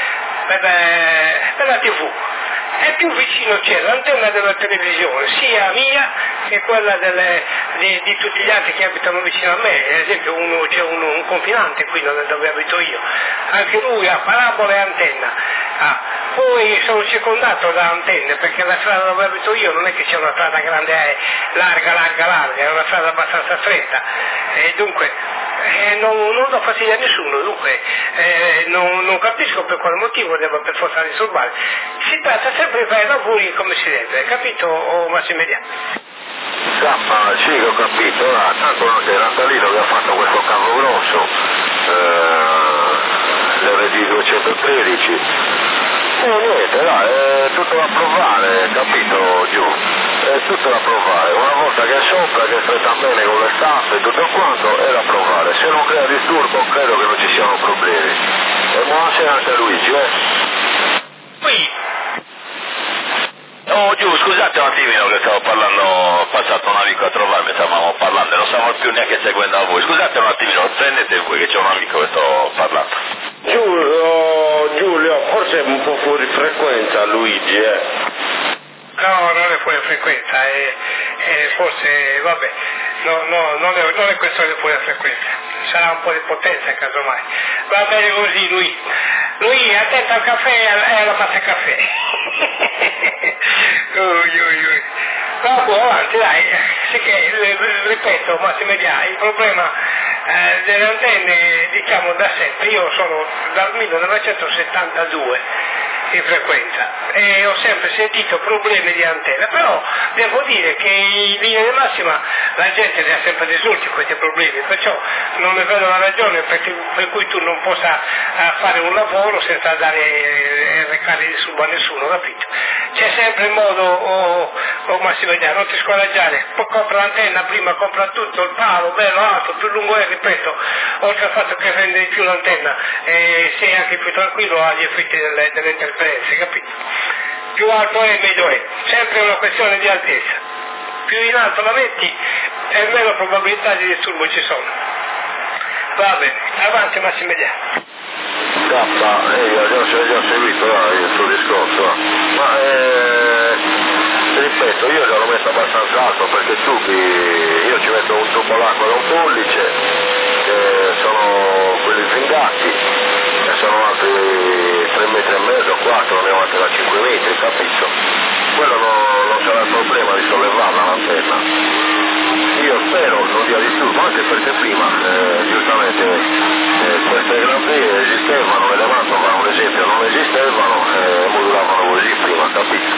la TV. E più vicino c'è l'antenna della televisione, sia mia che quella di tutti gli altri che abitano vicino a me. Ad esempio c'è un confinante qui dove abito io, anche lui ha parabola e antenna. Poi sono circondato da antenne perché la strada dove abito io non è che c'è una strada grande, larga, è una strada abbastanza stretta e dunque non do fastidio a nessuno, dunque non capisco per quale motivo devo per forza disturbare. Si tratta sempre di fare lavori come si deve, capito Massimiliano? Sì, ho capito, tanto anche Natalino che ha fatto questo cavo grosso, l'RD 213, niente, è tutto da provare, capito Giù? È tutto da provare, una volta che è sopra, che sta bene con le stampe e tutto quanto, è da provare, se non crea disturbo credo che non ci siano problemi. E buonasera anche a Luigi, Oh Giù, scusate un attimino che stavo parlando, ho passato un amico a trovarmi, stavamo parlando e non stavo più neanche seguendo a voi, scusate un attimino, prendete voi che c'è un amico che sto parlando. Giulio, forse è un po' fuori frequenza Luigi, No, non è fuori frequenza, forse, vabbè, non è questione di fuori frequenza, sarà un po' di potenza casomai. Va bene così lui attento al caffè e alla pasta caffè. Vabbè, avanti dai, sì che, ripeto Massimiliano, il problema delle antenne diciamo da sempre, io sono dal 1972 in frequenza e ho sempre sentito problemi di antenna, però devo dire che in linea di massima la gente ne ha sempre risolti questi problemi, perciò non ne vedo la ragione per cui tu non possa fare un lavoro senza andare a recare disturbo a nessuno, capito? C'è sempre il modo, Massimiliano, non ti scoraggiare, poi compra l'antenna, prima compra tutto, il palo, bello, alto, più lungo è, ripeto, oltre al fatto che rende di più l'antenna, sei anche più tranquillo agli effetti delle interferenze, capito? Più alto è meglio è, sempre una questione di altezza, più in alto la metti e meno probabilità di disturbo ci sono. Va bene, avanti Massimiliano. Io ho seguito il suo discorso, ma ripeto, io già l'ho messo abbastanza alto perché io ci metto un tubo all'acqua da un pollice, che sono quelli zingati, e sono altri 3 metri e mezzo, 4, ne ho anche da 5 metri, capito? Quello non sarà il problema di sollevarla l'antenna. Io spero non dia disturbo, anche perché prima, giustamente, queste grandi esistevano, le Mantova un esempio non esistevano, modulavano così prima, capito?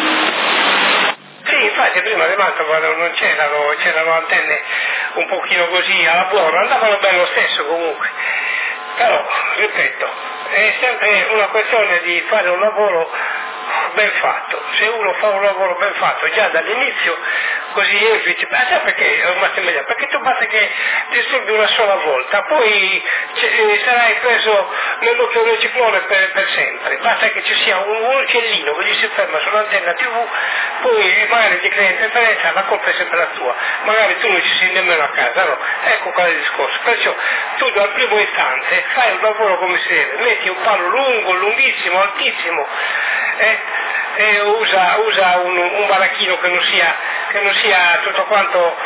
Sì, infatti prima le Mantova non c'erano antenne un pochino così alla buona, andavano bene lo stesso comunque, però, ripeto, è sempre una questione di fare un lavoro ben fatto. Se uno fa un lavoro ben fatto già dall'inizio, così eviti, sai perché Massimiliano? Perché tu basta che disturbi una sola volta, poi sarai preso nell'occhio del ciclone per sempre, basta che ci sia un uccellino che gli si ferma sull'antenna TV, poi magari ti crea interferenza, la colpa è sempre la tua, magari tu non ci sei nemmeno a casa, no? Ecco qual è il discorso, perciò tu dal primo istante fai un lavoro come si deve, metti un palo lungo, lunghissimo, altissimo, e usa un baracchino che non sia tutto quanto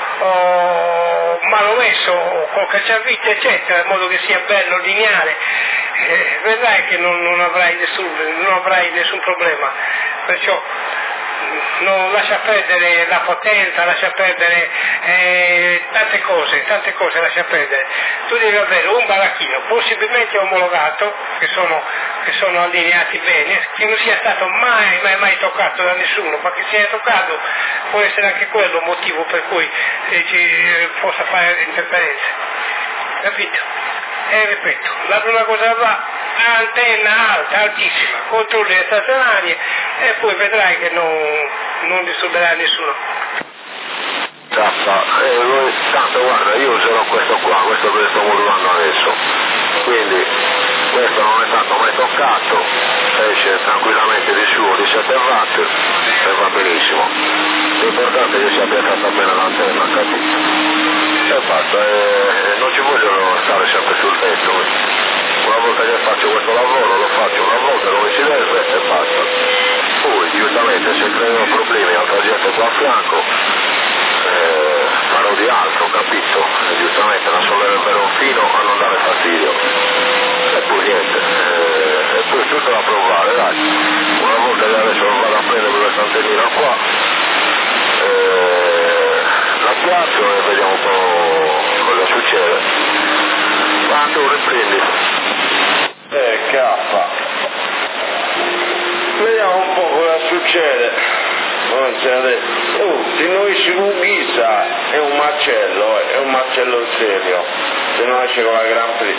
malomesso, col cacciavite eccetera, in modo che sia bello, lineare, vedrai che non avrai disturbi, non avrai nessun problema, perciò non lascia perdere la potenza, lascia perdere tante cose lascia perdere. Tu devi avere un baracchino possibilmente omologato, che sono allineati bene, che non sia stato mai toccato da nessuno, ma che sia toccato può essere anche quello un motivo per cui ci possa fare interferenze, capito? E ripeto, la prima cosa va, antenna alta, altissima, controlli le stazionarie e poi vedrai che non disturberà nessuno. Tanto guarda, io userò questo qua, questo che sto modulando adesso, quindi questo non è stato mai toccato, esce tranquillamente di suo di 7 watt e va benissimo. L'importante è che sia piazzata bene l'antenna, capito? E basta, non ci vogliono stare sempre sul tetto. Una volta che faccio questo lavoro lo faccio una volta dove si deve e basta. Poi giustamente se creano problemi altra gente qua a fianco farò di altro, capito? E giustamente la solleverò un fino a non dare fastidio. E poi niente, e poi tutto da provare, dai. Una volta che adesso vado a prendere questa antennina qua, la piazzo e vediamo un po' cosa succede. Ma tu riprendi. K. Vediamo un po' cosa succede. Se noi si lunghissa è un macello serio, se non esce con la Grand Prix.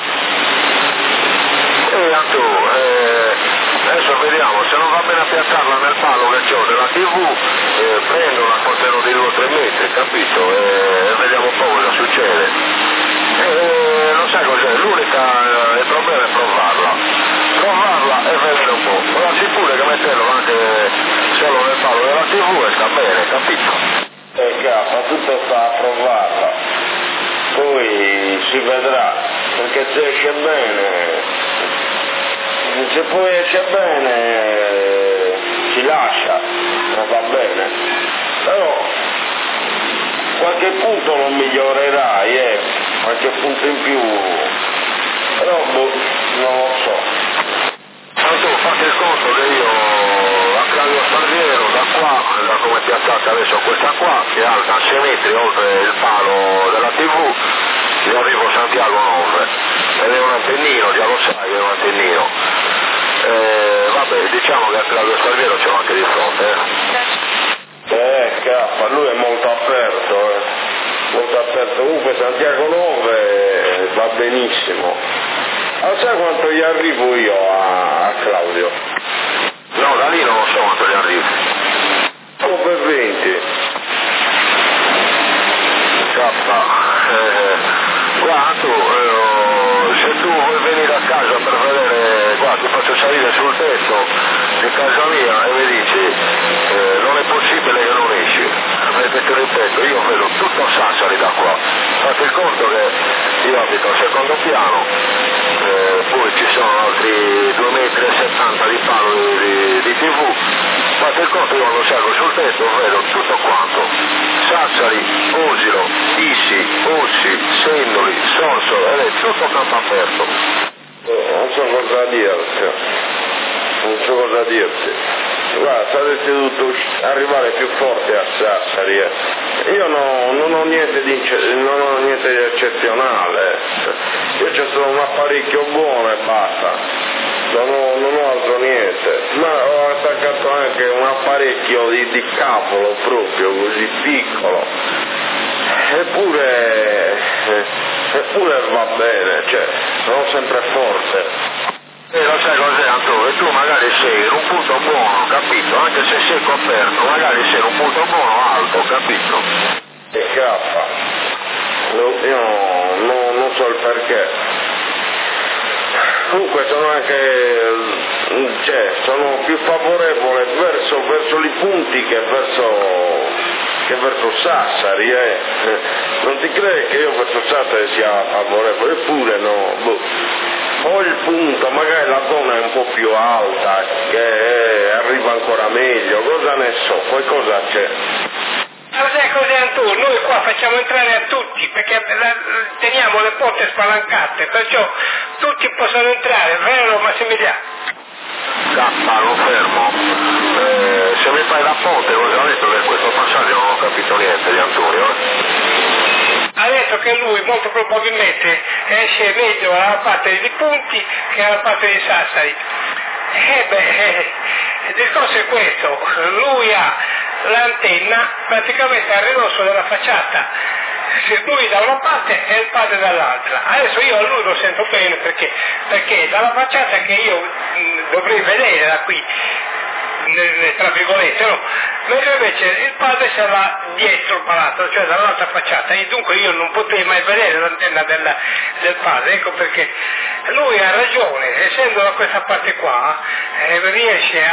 Adesso vediamo, se non va bene a piazzarla nel palo che ho della TV, prendo una conterò di 2 o 3 metri, capito? E vediamo un po' cosa succede. Non sai cos'è, il problema è provarla e vedere un po'. Ora si pure che metterlo anche solo nel palo della TV e sta bene, capito? Tutto sta a provarla, poi si vedrà, perché se esce bene, se poi esce bene si lascia, non va bene, però qualche punto lo migliorerai, qualche punto in più, però non lo so. Tanto fate il conto che io a Claudio Salviero da qua, da come è piazzata adesso questa qua, che è alta 6 metri oltre il palo della TV, io arrivo a Santiago 9 ed è un antennino, già lo sai, è un antennino. Va vabbè, diciamo che a Claudio Salviero c'è anche di fronte, K, lui è molto aperto, molto aperto. Comunque Santiago 9 va benissimo. Ma sai quanto gli arrivo io a Claudio? No, da lì non so quanto gli arrivi. Per 20. Guarda tu, se tu vuoi venire a casa per vedere, guarda, ti faccio salire sul tetto di casa mia e mi dici non è possibile che non esci, perché ti ripeto, io vedo tutto Sassari da qua. Fate il conto che io abito al secondo piano, poi ci sono altri 2,70 metri di palo di TV. Fate il conto, io quando salgo sul tetto vedo tutto quanto: Sassari, Osilo, Issi, Ossi, Sendoli, Sorso, ed è tutto campo aperto. Non so cosa dirti. Guarda, saresti dovuto arrivare più forte a Sassari. Io non ho niente di eccezionale. Io c'è solo un apparecchio buono e basta. Non ho altro niente. Ma ho attaccato anche un apparecchio di cavolo proprio, così piccolo. Eppure va bene, cioè, sono sempre forte. Lo sai cos'è, Antonio? Tu magari sei in un punto buono, capito? Anche se sei coperto, magari sei in un punto buono alto, capito? E cappa. Io non so il perché. Comunque sono più favorevole verso i punti che verso Sassari, Non ti credi che io verso Sassari sia favorevole? Eppure no, Ho il punto, magari la zona è un po' più alta, che arriva ancora meglio, cosa ne so, qualcosa c'è. Ma sai cos'è, Antonio? Noi qua facciamo entrare a tutti, perché teniamo le porte spalancate, perciò tutti possono entrare, vero Massimiliano? Lo fermo. Se mi fai la ponte, cosa ha detto che in questo passaggio non ho capito niente di Antonio? Ha detto che lui molto probabilmente esce meglio dalla parte di Punti che dalla parte di Sassari. Il discorso è questo: lui ha l'antenna praticamente a ridosso della facciata, se lui da una parte e il padre dall'altra. Adesso io a lui lo sento bene perché dalla facciata che io dovrei vedere da qui, tra virgolette, no? Mentre invece il padre ce l'ha dietro il palazzo, cioè dall'altra facciata, e dunque io non potrei mai vedere l'antenna del padre. Ecco perché lui ha ragione, essendo da questa parte qua riesce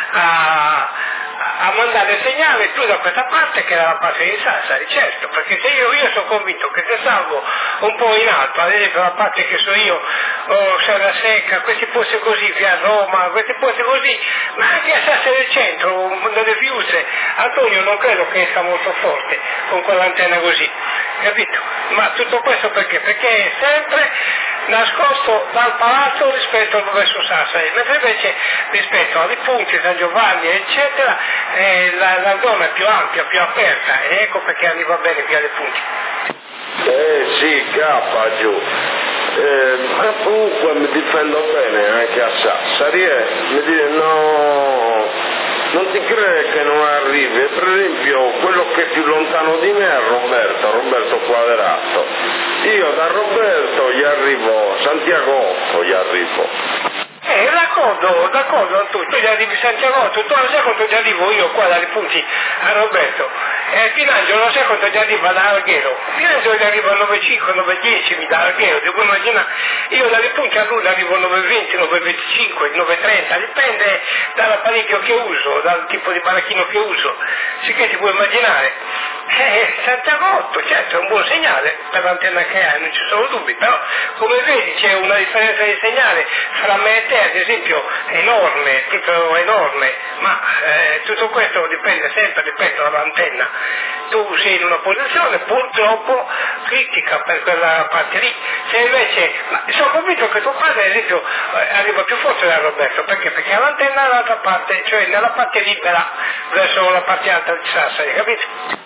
a mandare il segnale più da questa parte che dalla parte di Sassari, certo, perché se io sono convinto che se salgo un po' in alto, ad esempio la parte che so io, Serra Secca, questi posti così, via Roma, questi posti così, ma anche a Sassari del centro, nelle Fiuse, Antonio non credo che esca molto forte con quell'antenna così, capito? Ma tutto questo perché? Perché è sempre nascosto dal palazzo rispetto verso Sassari, mentre invece rispetto ai Punti, San Giovanni eccetera la zona è più ampia, più aperta, e ecco perché arriva bene via dei Punti. Sì, cappa giù. Ma comunque mi difendo bene anche a Sassari, mi dire no, non ti credi che non arrivi? Per esempio quello che è più lontano di me è Roberto Quadrato. Io da Roberto gli arrivo, Santiago 8 gli arrivo. D'accordo, tu gli arrivi Santiago 8, tu non sai quanto gli arrivo io qua dai Punti a Roberto. Pinangelo non sai quanto gli arriva da Alghero. Pinangelo gli arriva a 9,5, 9,10 mi dà Alghero, ti puoi immaginare? Io dai Punti a lui arrivo a 9,20, 9,25, 9,30, dipende dall'apparecchio che uso, dal tipo di baracchino che uso. Sicché ti puoi immaginare. Santiago 8, certo, è un buon segnale per l'antenna che hai, non ci sono dubbi, però come vedi c'è una differenza di segnale fra me e te, ad esempio, enorme, tutto enorme, ma tutto questo dipende sempre, ripeto, dall'antenna. Tu sei in una posizione purtroppo critica per quella parte lì, se invece, ma sono convinto che tuo padre, ad esempio, arriva più forte da Roberto, perché? Perché ha l'antenna dall'altra parte, cioè nella parte libera verso la parte alta di Sassari, capito?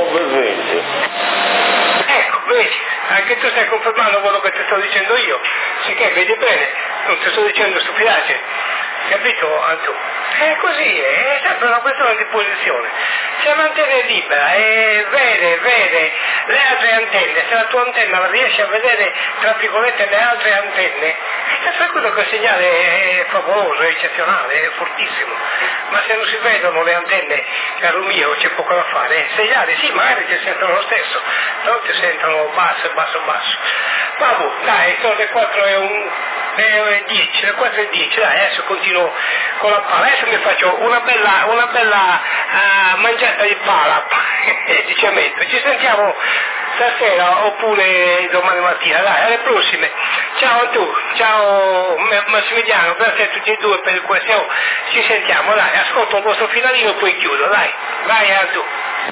Ecco, vedi, anche tu stai confermando quello che ti sto dicendo io, sicché vedi bene, non ti sto dicendo stupidaggini. capito Antu? È così, è sempre una questione di posizione. Se l'antenna è libera e vede le altre antenne, se la tua antenna riesce a vedere tra virgolette le altre antenne, stai tranquillo che il segnale è favoloso, è eccezionale, è fortissimo. Ma se non si vedono le antenne, caro mio, c'è poco da fare. Il segnale sì, magari ti sentono lo stesso, però ti sentono basso. Vabbè, dai, sono le 4:10, le 4:10, dai, adesso continuo con la pala, adesso mi faccio una bella mangiata di pala e di cemento. Ci sentiamo stasera oppure domani mattina, dai, alle prossime. Ciao a tu, ciao Massimiliano, grazie a tutti e due per il questo, ci sentiamo, dai, ascolto il vostro finalino e poi chiudo, dai, vai a tu.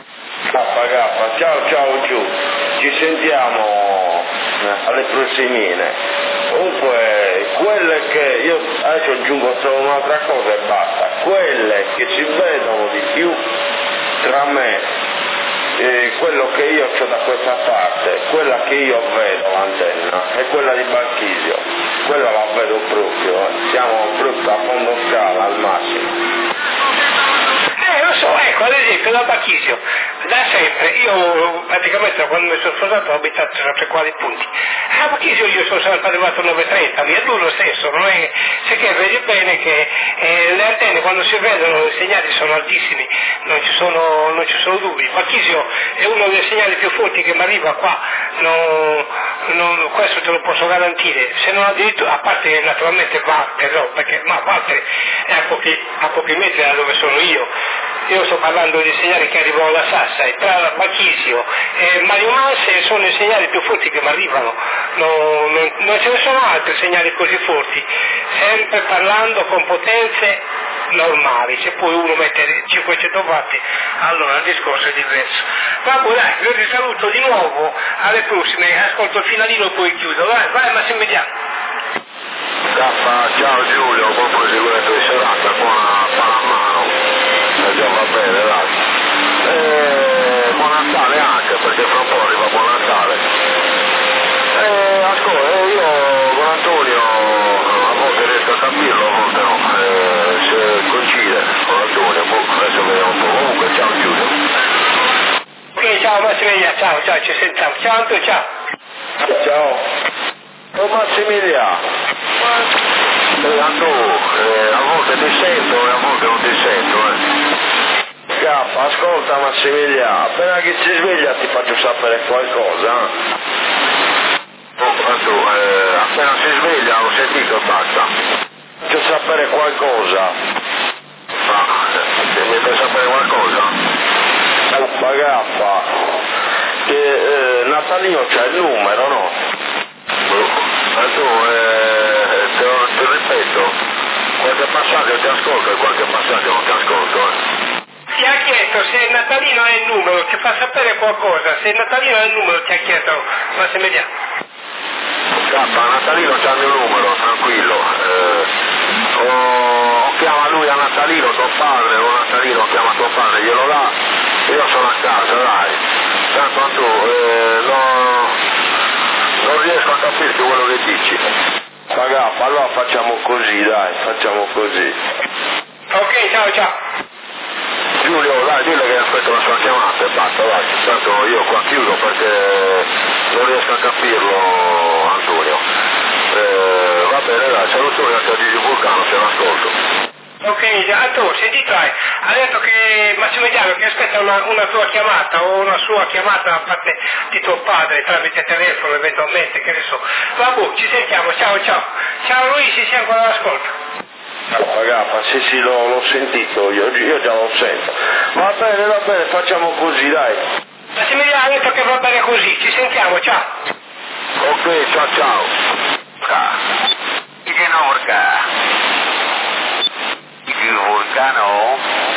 Ciao giù, ci sentiamo alle prossimine. Comunque quelle che io adesso aggiungo solo un'altra cosa e basta, quelle che si vedono di più tra me quello che io ho da questa parte, quella che io vedo l'antenna è quella di Barchisio, quella la vedo proprio, siamo proprio a fondo scala al massimo. Lo so, ecco, ad esempio da Barchisio, da sempre, io praticamente quando mi sono sposato ho abitato sempre qua dei punti. A Barchisio io sono sempre arrivato a 9:30, mi è duro lo stesso, non è, se che vedi bene che le antenne quando si vedono i segnali sono altissimi, non ci sono dubbi. Barchisio è uno dei segnali più forti che mi arriva qua, questo te lo posso garantire, se non addirittura, a parte naturalmente Walter, no, perché Walter è a pochi metri da dove sono io sto parlando di segnali che arrivano da Sassari, tra Barchisio e Mario Manse sono i segnali più forti che mi arrivano, non ce ne sono altri segnali così forti, sempre parlando con potenze normali, se poi uno mette 500 watt allora il discorso è diverso. Vabbè dai, io ti saluto di nuovo, alle prossime, ascolto il finalino e poi chiudo, vai Massimiliano. Ciao Giulio, buon proseguimento di serata, buona Palamano. Già va bene, dai. Buon Natale anche, perché fra un po' arriva Buon Natale. Ascolta, io con Antonio a volte riesco a capirlo, a volte no. Se coincide con Antonio, adesso vediamo un po'. Comunque ciao Giulio. Ok, ciao Massimiliano, ciao, ci sentiamo. Ciao Antonio, ciao. Ciao. Oh Massimiliano. Antonio, a volte ti sento e a volte non ti sento, Ascolta Massimiliano, appena che si sveglia ti faccio sapere qualcosa. Appena si sveglia ho sentito e basta. Faccio sapere qualcosa. Mi fai sapere qualcosa? Gaffa, che Natalino c'ha il numero, no? Te lo ripeto, qualche passaggio ti ascolto e qualche passaggio non ti ascolto, Ti ha chiesto se Natalino ha il numero, ti fa sapere qualcosa, se Natalino ha il numero ti ha chiesto Massimiliano. Natalino c'ha il mio numero, tranquillo. O chiama lui a Natalino, tuo padre, o Natalino chiama tuo padre, glielo dà, io sono a casa, dai. Tanto tu, non riesco a capirti quello che dici. Gaffa, allora facciamo così, dai, facciamo così. Ok, ciao. Giulio, dai, dille che aspetto la sua chiamata e basta, dai. Tanto io qua chiudo perché non riesco a capirlo, Antonio. Va bene, dai, salutoni anche a Gigi Vulcano, se l'ascolto. Ok, Antonio, sentito, ha detto che Massimiliano che aspetta una tua chiamata o una sua chiamata da parte di tuo padre tramite telefono eventualmente, che ne so. Vabbè, ci sentiamo, ciao. Ciao Luigi, sei ancora all'ascolto. Gaffa, sì, l'ho sentito, io già lo sento. Va bene, facciamo così, dai. Massimiliano ha detto che va bene così, ci sentiamo, ciao. Ok, ciao. Gigi Vulcano.